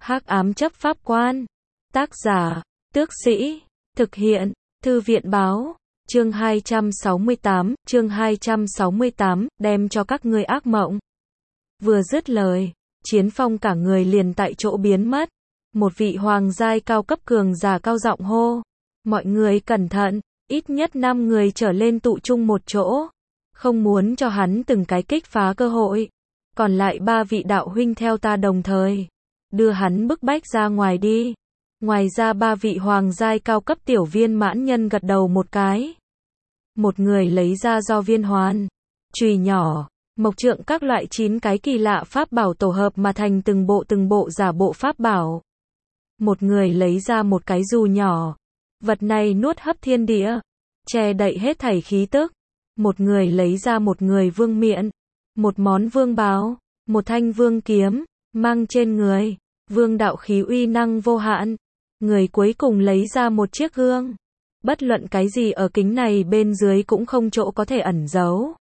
Hắc ám chấp pháp quan. Tác giả, Tước Sĩ. Thực hiện, Thư viện báo. Chương 268, đem cho các ngươi ác mộng. Vừa dứt lời, Chiến Phong cả người liền tại chỗ biến mất. Một vị hoàng giai cao cấp cường giả cao giọng hô. Mọi người cẩn thận, ít nhất 5 người trở lên tụ chung một chỗ. Không muốn cho hắn từng cái kích phá cơ hội. Còn lại 3 vị đạo huynh theo ta đồng thời. Đưa hắn bức bách ra ngoài đi. Ngoài ra 3 vị hoàng giai cao cấp tiểu viên mãn nhân gật đầu một cái. Một người lấy ra do viên hoàn, chùy nhỏ, mộc trượng các loại 9 cái kỳ lạ pháp bảo tổ hợp mà thành từng bộ giả bộ pháp bảo. Một người lấy ra một cái dù nhỏ. Vật này nuốt hấp thiên địa, che đậy hết thảy khí tức. Một người lấy ra một người vương miện, một món vương bào, một thanh vương kiếm, mang trên người, vương đạo khí uy năng vô hạn. Người cuối cùng lấy ra một chiếc gương. Bất luận cái gì ở kính này bên dưới cũng không chỗ có thể ẩn giấu.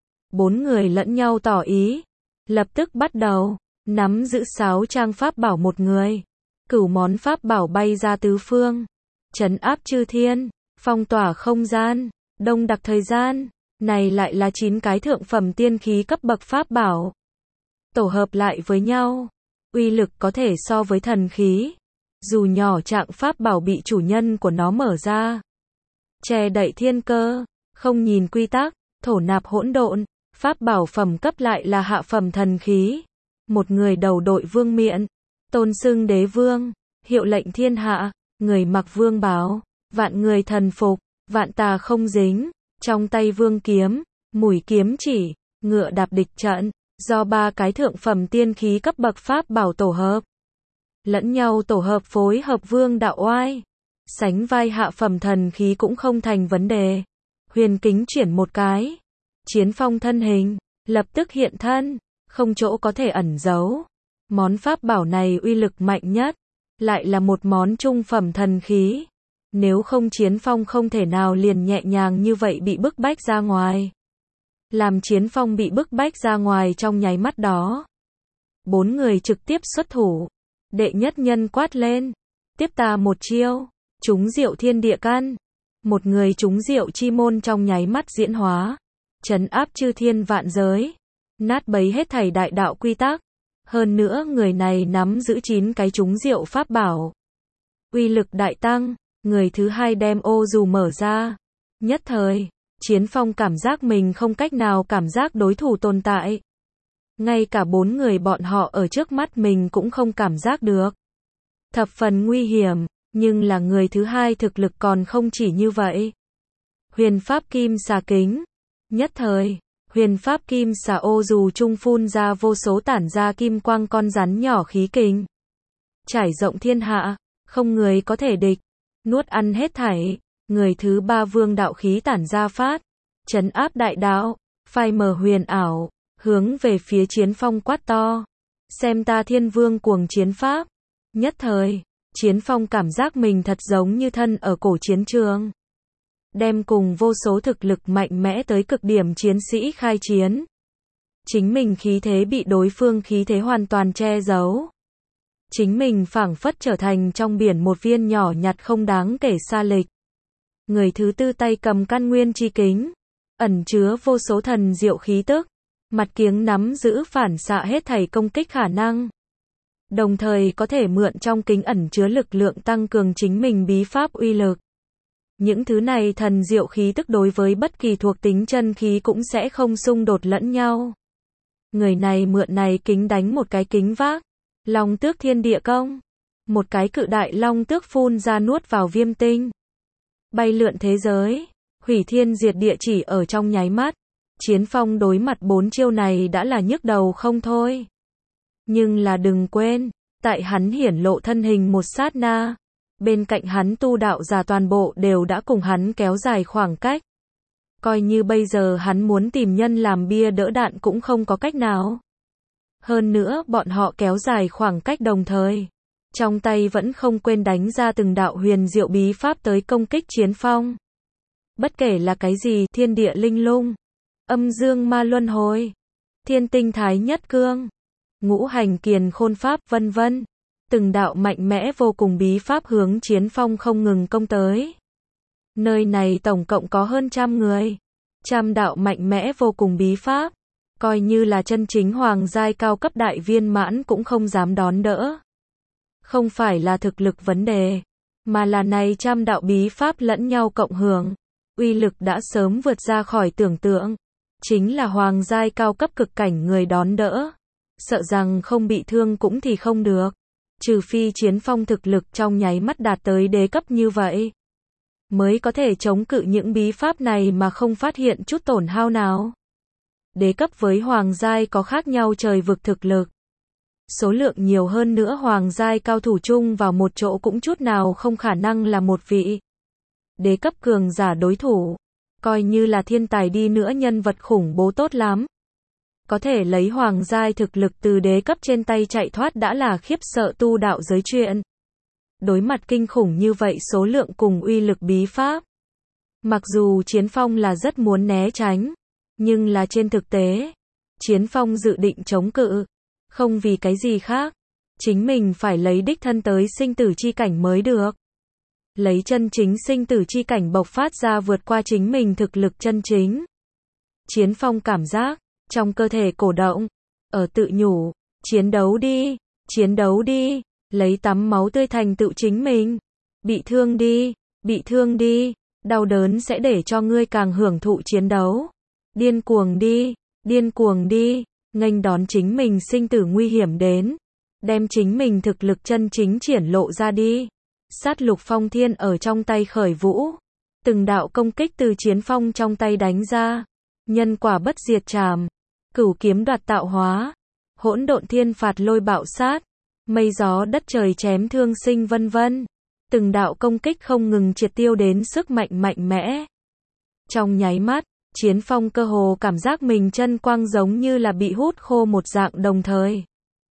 4 người lẫn nhau tỏ ý. Lập tức bắt đầu, nắm giữ 6 trang pháp bảo một người. Cửu món pháp bảo bay ra tứ phương. Trấn áp chư thiên, phong tỏa không gian, đông đặc thời gian. Này lại là 9 cái thượng phẩm tiên khí cấp bậc pháp bảo. Tổ hợp lại với nhau. Uy lực có thể so với thần khí. Dù nhỏ trạng pháp bảo bị chủ nhân của nó mở ra. Che đậy thiên cơ, không nhìn quy tắc, thổ nạp hỗn độn, pháp bảo phẩm cấp lại là hạ phẩm thần khí. Một người đầu đội vương miện, tôn xưng đế vương, hiệu lệnh thiên hạ, người mặc vương bào, vạn người thần phục, vạn tà không dính, trong tay vương kiếm, mũi kiếm chỉ, ngựa đạp địch trận, do 3 cái thượng phẩm tiên khí cấp bậc pháp bảo tổ hợp. Lẫn nhau tổ hợp phối hợp vương đạo oai. Sánh vai hạ phẩm thần khí cũng không thành vấn đề. Huyền kính chuyển một cái. Chiến Phong thân hình, lập tức hiện thân, không chỗ có thể ẩn giấu. Món pháp bảo này uy lực mạnh nhất, lại là một món trung phẩm thần khí. Nếu không Chiến Phong không thể nào liền nhẹ nhàng như vậy bị bức bách ra ngoài. Làm Chiến Phong bị bức bách ra ngoài trong nháy mắt đó. 4 người trực tiếp xuất thủ. Đệ nhất nhân quát lên. Tiếp ta một chiêu. Trúng diệu thiên địa căn. Một người trúng diệu chi môn trong nháy mắt diễn hóa. Trấn áp chư thiên vạn giới. Nát bấy hết thảy đại đạo quy tắc. Hơn nữa người này nắm giữ 9 cái trúng diệu pháp bảo. Uy lực đại tăng. Người thứ hai đem ô dù mở ra. Nhất thời, Chiến Phong cảm giác mình không cách nào cảm giác đối thủ tồn tại. Ngay cả 4 người bọn họ ở trước mắt mình cũng không cảm giác được. Thập phần nguy hiểm, nhưng là người thứ hai thực lực còn không chỉ như vậy. Huyền pháp kim xà kính. Nhất thời, huyền pháp kim xà ô dù trung phun ra vô số tản ra kim quang con rắn nhỏ khí kình. Trải rộng thiên hạ, không người có thể địch. Nuốt ăn hết thảy. Người thứ ba vương đạo khí tản ra phát. Trấn áp đại đạo, phai mờ huyền ảo. Hướng về phía Chiến Phong quát to. Xem ta thiên vương cuồng chiến pháp. Nhất thời, Chiến Phong cảm giác mình thật giống như thân ở cổ chiến trường. Đem cùng vô số thực lực mạnh mẽ tới cực điểm chiến sĩ khai chiến. Chính mình khí thế bị đối phương khí thế hoàn toàn che giấu. Chính mình phảng phất trở thành trong biển một viên nhỏ nhặt không đáng kể xa lịch. Người thứ tư tay cầm căn nguyên chi kính. Ẩn chứa vô số thần diệu khí tức. Mặt kiếng nắm giữ phản xạ hết thảy công kích khả năng. Đồng thời có thể mượn trong kính ẩn chứa lực lượng tăng cường chính mình bí pháp uy lực. Những thứ này thần diệu khí tức đối với bất kỳ thuộc tính chân khí cũng sẽ không xung đột lẫn nhau. Người này mượn này kính đánh một cái kính vác. Long tước thiên địa công. Một cái cự đại long tước phun ra nuốt vào viêm tinh. Bay lượn thế giới. Hủy thiên diệt địa chỉ ở trong nháy mắt. Chiến Phong đối mặt 4 chiêu này đã là nhức đầu không thôi. Nhưng là đừng quên, tại hắn hiển lộ thân hình một sát na, bên cạnh hắn tu đạo giả toàn bộ đều đã cùng hắn kéo dài khoảng cách. Coi như bây giờ hắn muốn tìm nhân làm bia đỡ đạn cũng không có cách nào. Hơn nữa bọn họ kéo dài khoảng cách đồng thời. Trong tay vẫn không quên đánh ra từng đạo huyền diệu bí pháp tới công kích Chiến Phong. Bất kể là cái gì, thiên địa linh lung, âm dương ma luân hồi, thiên tinh thái nhất cương, ngũ hành kiền khôn pháp vân vân. Từng đạo mạnh mẽ vô cùng bí pháp hướng Chiến Phong không ngừng công tới. Nơi này tổng cộng có hơn 100 người. 100 đạo mạnh mẽ vô cùng bí pháp. Coi như là chân chính hoàng giai cao cấp đại viên mãn cũng không dám đón đỡ. Không phải là thực lực vấn đề, mà là này 100 đạo bí pháp lẫn nhau cộng hưởng. Uy lực đã sớm vượt ra khỏi tưởng tượng. Chính là hoàng giai cao cấp cực cảnh người đón đỡ. Sợ rằng không bị thương cũng thì không được. Trừ phi Chiến Phong thực lực trong nháy mắt đạt tới đế cấp như vậy, mới có thể chống cự những bí pháp này mà không phát hiện chút tổn hao nào. Đế cấp với hoàng giai có khác nhau trời vực thực lực. Số lượng nhiều hơn nữa hoàng giai cao thủ chung vào một chỗ cũng chút nào không khả năng là một vị đế cấp cường giả đối thủ. Coi như là thiên tài đi nữa nhân vật khủng bố tốt lắm. Có thể lấy hoàng giai thực lực từ đế cấp trên tay chạy thoát đã là khiếp sợ tu đạo giới chuyện. Đối mặt kinh khủng như vậy số lượng cùng uy lực bí pháp. Mặc dù Chiến Phong là rất muốn né tránh, nhưng là trên thực tế, Chiến Phong dự định chống cự. Không vì cái gì khác. Chính mình phải lấy đích thân tới sinh tử chi cảnh mới được. Lấy chân chính sinh tử chi cảnh bộc phát ra vượt qua chính mình thực lực chân chính. Chiến Phong cảm giác trong cơ thể cổ động, ở tự nhủ, chiến đấu đi, lấy tắm máu tươi thành tựu chính mình. Bị thương đi, đau đớn sẽ để cho ngươi càng hưởng thụ chiến đấu. Điên cuồng đi, nghênh đón chính mình sinh tử nguy hiểm đến. Đem chính mình thực lực chân chính triển lộ ra đi. Sát lục phong thiên ở trong tay khởi vũ. Từng đạo công kích từ Chiến Phong trong tay đánh ra. Nhân quả bất diệt trảm. Cửu kiếm đoạt tạo hóa. Hỗn độn thiên phạt lôi bạo sát. Mây gió đất trời chém thương sinh vân vân. Từng đạo công kích không ngừng triệt tiêu đến sức mạnh mạnh mẽ. Trong nháy mắt, Chiến Phong cơ hồ cảm giác mình chân quang giống như là bị hút khô một dạng đồng thời.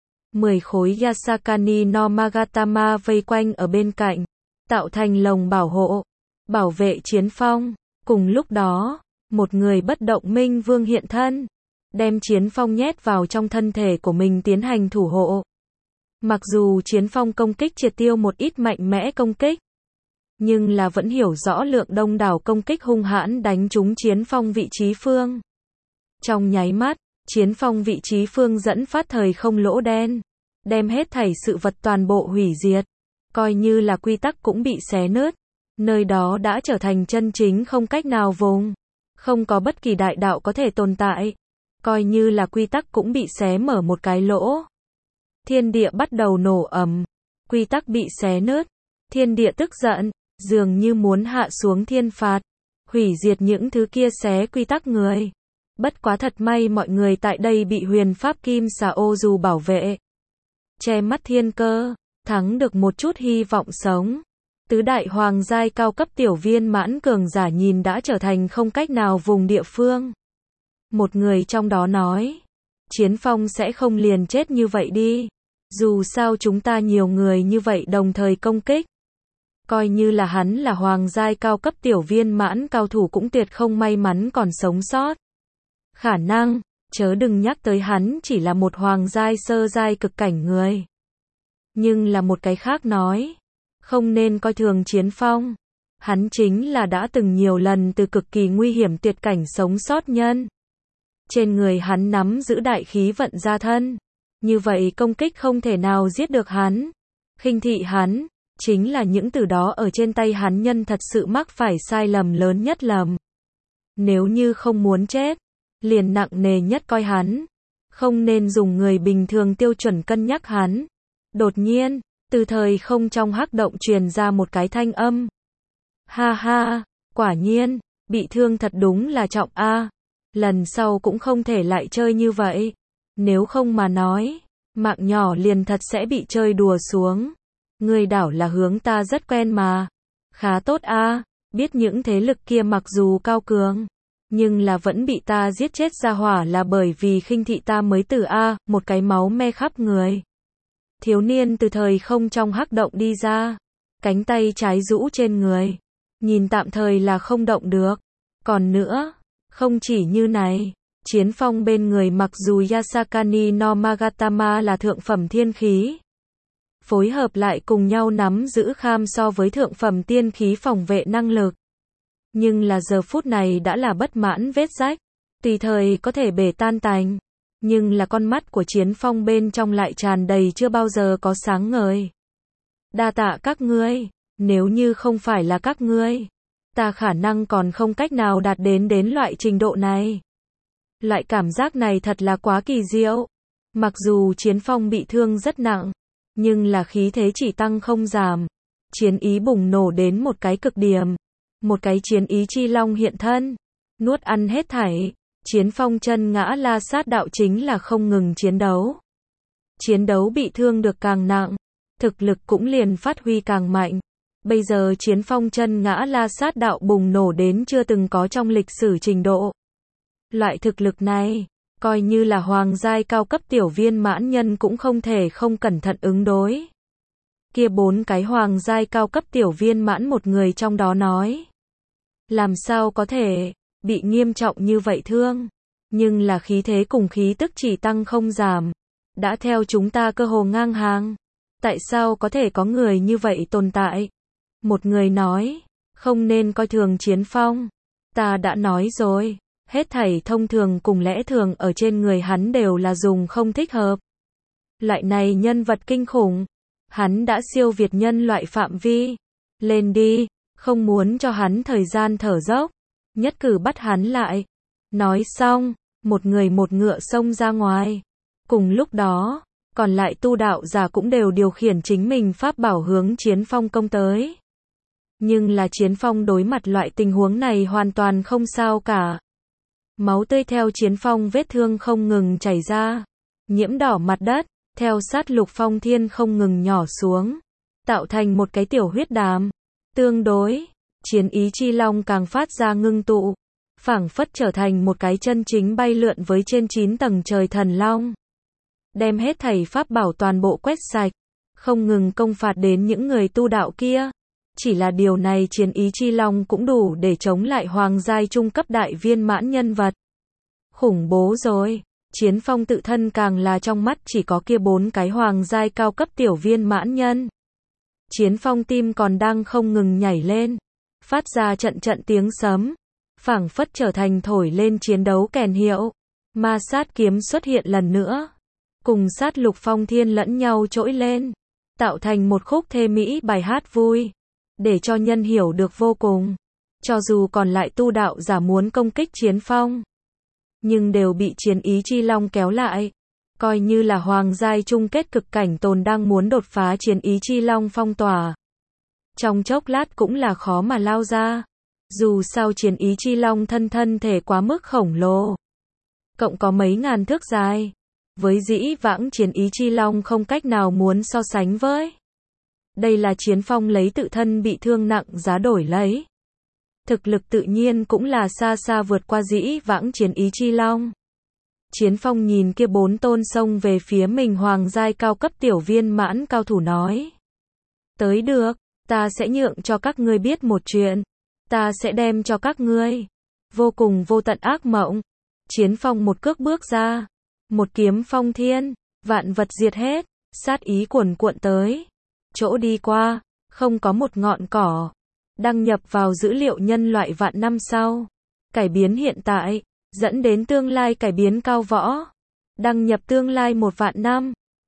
10 khối Yasakani no Magatama vây quanh ở bên cạnh, tạo thành lồng bảo hộ, bảo vệ Chiến Phong. Cùng lúc đó, một người bất động minh vương hiện thân, đem Chiến Phong nhét vào trong thân thể của mình tiến hành thủ hộ. Mặc dù Chiến Phong công kích triệt tiêu một ít mạnh mẽ công kích, nhưng là vẫn hiểu rõ lượng đông đảo công kích hung hãn đánh trúng Chiến Phong vị trí phương. Trong nháy mắt, Chiến Phong vị trí phương dẫn phát thời không lỗ đen, đem hết thảy sự vật toàn bộ hủy diệt. Coi như là quy tắc cũng bị xé nứt, nơi đó đã trở thành chân chính không cách nào vùng. Không có bất kỳ đại đạo có thể tồn tại. Coi như là quy tắc cũng bị xé mở một cái lỗ. Thiên địa bắt đầu nổ ầm. Quy tắc bị xé nứt. Thiên địa tức giận, dường như muốn hạ xuống thiên phạt, hủy diệt những thứ kia xé quy tắc người. Bất quá thật may mọi người tại đây bị huyền pháp kim xà ô dù bảo vệ. Che mắt thiên cơ, thắng được một chút hy vọng sống. Tứ đại hoàng giai cao cấp tiểu viên mãn cường giả nhìn đã trở thành không cách nào vùng địa phương. Một người trong đó nói, Chiến Phong sẽ không liền chết như vậy đi. Dù sao chúng ta nhiều người như vậy đồng thời công kích. Coi như là hắn là hoàng giai cao cấp tiểu viên mãn cao thủ cũng tuyệt không may mắn còn sống sót. Khả năng, chớ đừng nhắc tới hắn chỉ là một hoàng giai sơ giai cực cảnh người. Nhưng là một cái khác nói, không nên coi thường Chiến Phong. Hắn chính là đã từng nhiều lần từ cực kỳ nguy hiểm tuyệt cảnh sống sót nhân. Trên người hắn nắm giữ đại khí vận gia thân. Như vậy công kích không thể nào giết được hắn. Khinh thị hắn, chính là những từ đó ở trên tay hắn nhân thật sự mắc phải sai lầm lớn nhất lầm. Nếu như không muốn chết, liền nặng nề nhất coi hắn. Không nên dùng người bình thường tiêu chuẩn cân nhắc hắn. Đột nhiên, từ thời không trong hắc động truyền ra một cái thanh âm. Ha ha, quả nhiên, bị thương thật đúng là trọng a. Lần sau cũng không thể lại chơi như vậy. Nếu không mà nói, mạng nhỏ liền thật sẽ bị chơi đùa xuống. Người đảo là hướng ta rất quen mà. Khá tốt a, biết những thế lực kia mặc dù cao cường, nhưng là vẫn bị ta giết chết ra hỏa là bởi vì khinh thị ta mới từ a, một cái máu me khắp người. Thiếu niên từ thời không trong hắc động đi ra, cánh tay trái rũ trên người, nhìn tạm thời là không động được. Còn nữa, không chỉ như này, Chiến Phong bên người mặc dù Yasakani no Magatama là thượng phẩm thiên khí, phối hợp lại cùng nhau nắm giữ kham so với thượng phẩm tiên khí phòng vệ năng lực. Nhưng là giờ phút này đã là bất mãn vết rách, tùy thời có thể bể tan tành. Nhưng là con mắt của Chiến Phong bên trong lại tràn đầy chưa bao giờ có sáng ngời. Đa tạ các ngươi, nếu như không phải là các ngươi, ta khả năng còn không cách nào đạt đến loại trình độ này. Loại cảm giác này thật là quá kỳ diệu. Mặc dù Chiến Phong bị thương rất nặng, nhưng là khí thế chỉ tăng không giảm. Chiến ý bùng nổ đến một cái cực điểm. Một cái chiến ý chi long hiện thân, nuốt ăn hết thảy. Chiến Phong chân ngã la sát đạo chính là không ngừng chiến đấu. Chiến đấu bị thương được càng nặng, thực lực cũng liền phát huy càng mạnh. Bây giờ Chiến Phong chân ngã la sát đạo bùng nổ đến chưa từng có trong lịch sử trình độ. Loại thực lực này, coi như là hoàng giai cao cấp tiểu viên mãn nhân cũng không thể không cẩn thận ứng đối. Kia 4 cái hoàng giai cao cấp tiểu viên mãn một người trong đó nói. Làm sao có thể, bị nghiêm trọng như vậy thương. Nhưng là khí thế cùng khí tức chỉ tăng không giảm. Đã theo chúng ta cơ hồ ngang hàng. Tại sao có thể có người như vậy tồn tại? Một người nói, không nên coi thường Chiến Phong. Ta đã nói rồi, hết thảy thông thường cùng lẽ thường ở trên người hắn đều là dùng không thích hợp. Loại này nhân vật kinh khủng, hắn đã siêu việt nhân loại phạm vi. Lên đi, không muốn cho hắn thời gian thở dốc, nhất cử bắt hắn lại. Nói xong, một người một ngựa xông ra ngoài. Cùng lúc đó, còn lại tu đạo giả cũng đều điều khiển chính mình pháp bảo hướng Chiến Phong công tới. Nhưng là Chiến Phong đối mặt loại tình huống này hoàn toàn không sao cả. Máu tươi theo Chiến Phong vết thương không ngừng chảy ra, nhiễm đỏ mặt đất, theo sát lục phong thiên không ngừng nhỏ xuống, tạo thành một cái tiểu huyết đàm. Tương đối, chiến ý chi long càng phát ra ngưng tụ, phảng phất trở thành một cái chân chính bay lượn với trên 9 tầng trời thần long. Đem hết thảy pháp bảo toàn bộ quét sạch, không ngừng công phạt đến những người tu đạo kia. Chỉ là điều này chiến ý chi long cũng đủ để chống lại hoàng giai trung cấp đại viên mãn nhân vật. Khủng bố rồi, Chiến Phong tự thân càng là trong mắt chỉ có kia 4 cái hoàng giai cao cấp tiểu viên mãn nhân. Chiến Phong tim còn đang không ngừng nhảy lên, phát ra trận trận tiếng sấm, phảng phất trở thành thổi lên chiến đấu kèn hiệu. Ma sát kiếm xuất hiện lần nữa, cùng sát lục phong thiên lẫn nhau trỗi lên, tạo thành một khúc thê mỹ bài hát vui, để cho nhân hiểu được vô cùng. Cho dù còn lại tu đạo giả muốn công kích Chiến Phong, nhưng đều bị chiến ý chi long kéo lại. Coi như là hoàng giai chung kết cực cảnh tồn đang muốn đột phá chiến ý chi long phong tỏa, trong chốc lát cũng là khó mà lao ra. Dù sao chiến ý chi long thân thể quá mức khổng lồ, cộng có mấy ngàn thước dài, với dĩ vãng chiến ý chi long không cách nào muốn so sánh với. Đây là Chiến Phong lấy tự thân bị thương nặng giá đổi lấy. Thực lực tự nhiên cũng là xa xa vượt qua dĩ vãng chiến ý chi long. Chiến Phong nhìn kia 4 tôn xông về phía mình hoàng giai cao cấp tiểu viên mãn cao thủ nói. Tới được, ta sẽ nhượng cho các ngươi biết một chuyện. Ta sẽ đem cho các ngươi vô cùng vô tận ác mộng. Chiến Phong một cước bước ra, một kiếm phong thiên, vạn vật diệt hết, sát ý cuồn cuộn tới. Chỗ đi qua, không có một ngọn cỏ. Đăng nhập vào dữ liệu nhân loại vạn năm sau. Cải biến hiện tại, dẫn đến tương lai cải biến cao võ. Đăng nhập tương lai 1 vạn năm.